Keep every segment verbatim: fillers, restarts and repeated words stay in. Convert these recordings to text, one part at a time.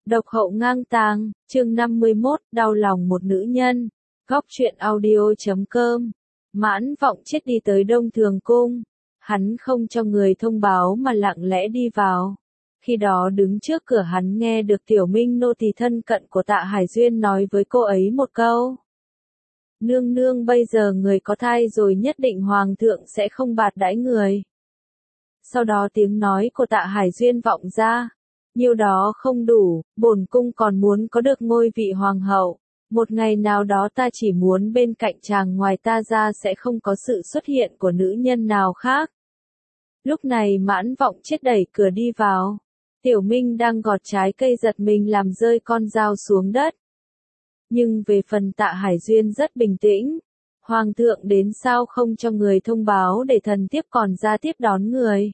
Độc hậu ngang tàng, chương năm mươi mốt, đau lòng một nữ nhân. Góc truyện audio chấm com. Mãn Vọng Chết đi tới Đông Thường Cung. Hắn không cho người thông báo mà lặng lẽ đi vào. Khi đó đứng trước cửa hắn nghe được Tiểu Minh nô tỳ thân cận của Tạ Hải Duyên nói với cô ấy một câu. Nương nương bây giờ người có thai rồi, nhất định hoàng thượng sẽ không bạt đãi người. Sau đó tiếng nói của Tạ Hải Duyên vọng ra. Nhiêu đó không đủ, bổn cung còn muốn có được ngôi vị hoàng hậu. Một ngày nào đó ta chỉ muốn bên cạnh chàng, ngoài ta ra sẽ không có sự xuất hiện của nữ nhân nào khác. Lúc này Mãn Vọng Chết đẩy cửa đi vào. Tiểu Minh đang gọt trái cây giật mình làm rơi con dao xuống đất. Nhưng về phần Tạ Hải Duyên rất bình tĩnh. Hoàng thượng đến sao không cho người thông báo để thần thiếp còn ra tiếp đón người.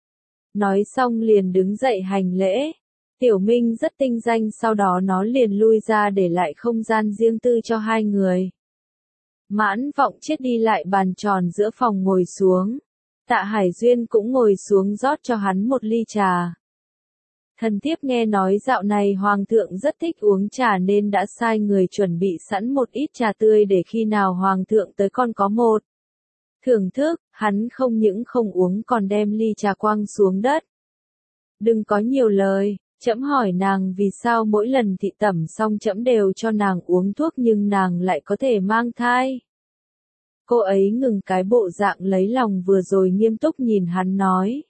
Nói xong liền đứng dậy hành lễ. Tiểu Minh rất tinh danh, sau đó nó liền lui ra để lại không gian riêng tư cho hai người. Mãn Vọng Chết đi lại bàn tròn giữa phòng ngồi xuống. Tạ Hải Duyên cũng ngồi xuống rót cho hắn một ly trà. Thần thiếp nghe nói dạo này hoàng thượng rất thích uống trà nên đã sai người chuẩn bị sẵn một ít trà tươi để khi nào hoàng thượng tới con có một thưởng thức. Hắn không những không uống còn đem ly trà quăng xuống đất. Đừng có nhiều lời, trẫm hỏi nàng vì sao mỗi lần thị tẩm xong trẫm đều cho nàng uống thuốc nhưng nàng lại có thể mang thai. Cô ấy ngừng cái bộ dạng lấy lòng vừa rồi, nghiêm túc nhìn hắn nói.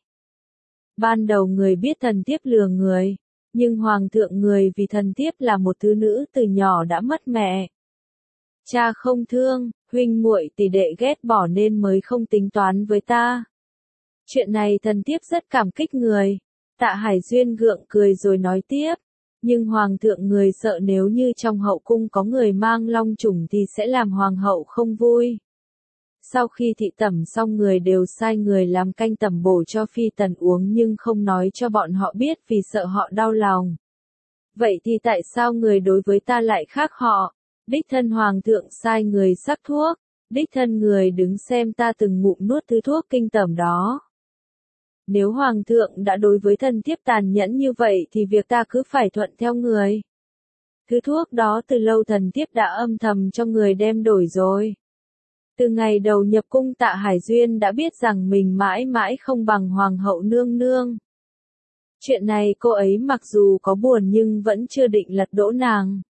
Ban đầu người biết thần thiếp lừa người, nhưng hoàng thượng người vì thần thiếp là một thứ nữ từ nhỏ đã mất mẹ. Cha không thương, huynh muội tỷ đệ ghét bỏ nên mới không tính toán với ta. Chuyện này thần thiếp rất cảm kích người. Tạ Hải Duyên gượng cười rồi nói tiếp. Nhưng hoàng thượng người sợ nếu như trong hậu cung có người mang long chủng thì sẽ làm hoàng hậu không vui. Sau khi thị tẩm xong người đều sai người làm canh tẩm bổ cho phi tần uống nhưng không nói cho bọn họ biết vì sợ họ đau lòng. Vậy thì tại sao người đối với ta lại khác họ? Đích thân hoàng thượng sai người sắc thuốc, đích thân người đứng xem ta từng ngụm nuốt thứ thuốc kinh tởm đó. Nếu hoàng thượng đã đối với thần thiếp tàn nhẫn như vậy thì việc ta cứ phải thuận theo người. Thứ thuốc đó từ lâu thần thiếp đã âm thầm cho người đem đổi rồi. Từ ngày đầu nhập cung Tạ Hải Duyên đã biết rằng mình mãi mãi không bằng hoàng hậu nương nương. Chuyện này cô ấy mặc dù có buồn nhưng vẫn chưa định lật đổ nàng.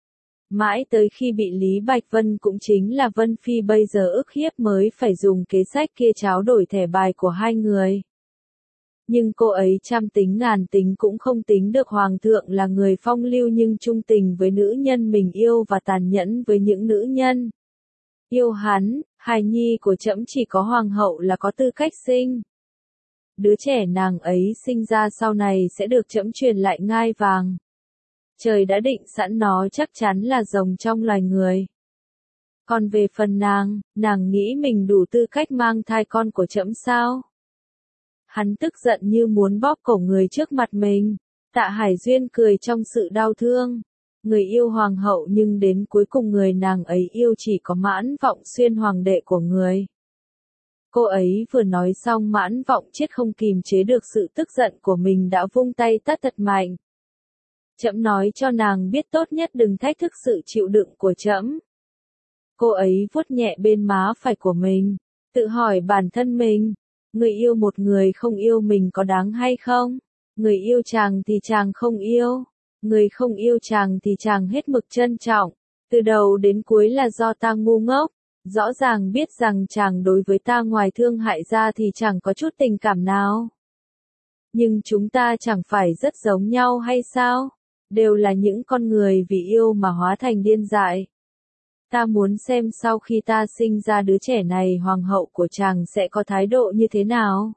Mãi tới khi bị Lý Bạch Vân, cũng chính là Vân Phi bây giờ ức hiếp, mới phải dùng kế sách kia tráo đổi thẻ bài của hai người. Nhưng cô ấy trăm tính ngàn tính cũng không tính được hoàng thượng là người phong lưu nhưng trung tình với nữ nhân mình yêu và tàn nhẫn với những nữ nhân yêu hắn. Hài nhi của trẫm chỉ có hoàng hậu là có tư cách sinh. Đứa trẻ nàng ấy sinh ra sau này sẽ được trẫm truyền lại ngai vàng. Trời đã định sẵn nó chắc chắn là rồng trong loài người. Còn về phần nàng, nàng nghĩ mình đủ tư cách mang thai con của trẫm sao? Hắn tức giận như muốn bóp cổ người trước mặt mình. Tạ Hải Duyên cười trong sự đau thương. Người yêu hoàng hậu nhưng đến cuối cùng người nàng ấy yêu chỉ có Mãn Vọng Xuyên, hoàng đệ của người. Cô ấy vừa nói xong Mãn Vọng Chết không kìm chế được sự tức giận của mình đã vung tay tát thật mạnh. Trẫm nói cho nàng biết tốt nhất đừng thách thức sự chịu đựng của trẫm. Cô ấy vuốt nhẹ bên má phải của mình, tự hỏi bản thân mình, người yêu một người không yêu mình có đáng hay không? Người yêu chàng thì chàng không yêu, người không yêu chàng thì chàng hết mực trân trọng. Từ đầu đến cuối là do ta ngu ngốc, rõ ràng biết rằng chàng đối với ta ngoài thương hại ra thì chẳng có chút tình cảm nào. Nhưng chúng ta chẳng phải rất giống nhau hay sao? Đều là những con người vì yêu mà hóa thành điên dại. Ta muốn xem sau khi ta sinh ra đứa trẻ này hoàng hậu của chàng sẽ có thái độ như thế nào.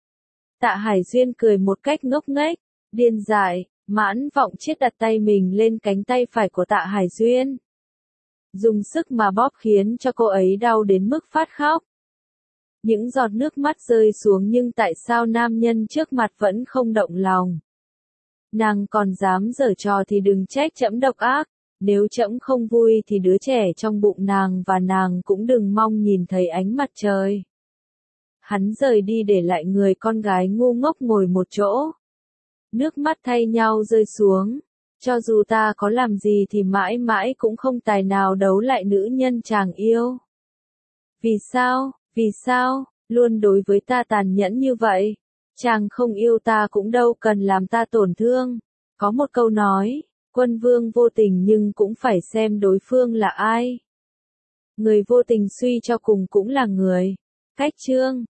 Tạ Hải Duyên cười một cách ngốc nghếch. Điên dại. Mãn Vọng Chết đặt tay mình lên cánh tay phải của Tạ Hải Duyên. Dùng sức mà bóp khiến cho cô ấy đau đến mức phát khóc. Những giọt nước mắt rơi xuống nhưng tại sao nam nhân trước mặt vẫn không động lòng. Nàng còn dám giở trò thì đừng trách trẫm độc ác. Nếu trẫm không vui thì đứa trẻ trong bụng nàng và nàng cũng đừng mong nhìn thấy ánh mặt trời. Hắn rời đi để lại người con gái ngu ngốc ngồi một chỗ. Nước mắt thay nhau rơi xuống. Cho dù ta có làm gì thì mãi mãi cũng không tài nào đấu lại nữ nhân chàng yêu. Vì sao, vì sao, luôn đối với ta tàn nhẫn như vậy? Chàng không yêu ta cũng đâu cần làm ta tổn thương. Có một câu nói, quân vương vô tình nhưng cũng phải xem đối phương là ai. Người vô tình suy cho cùng cũng là người. Cách chương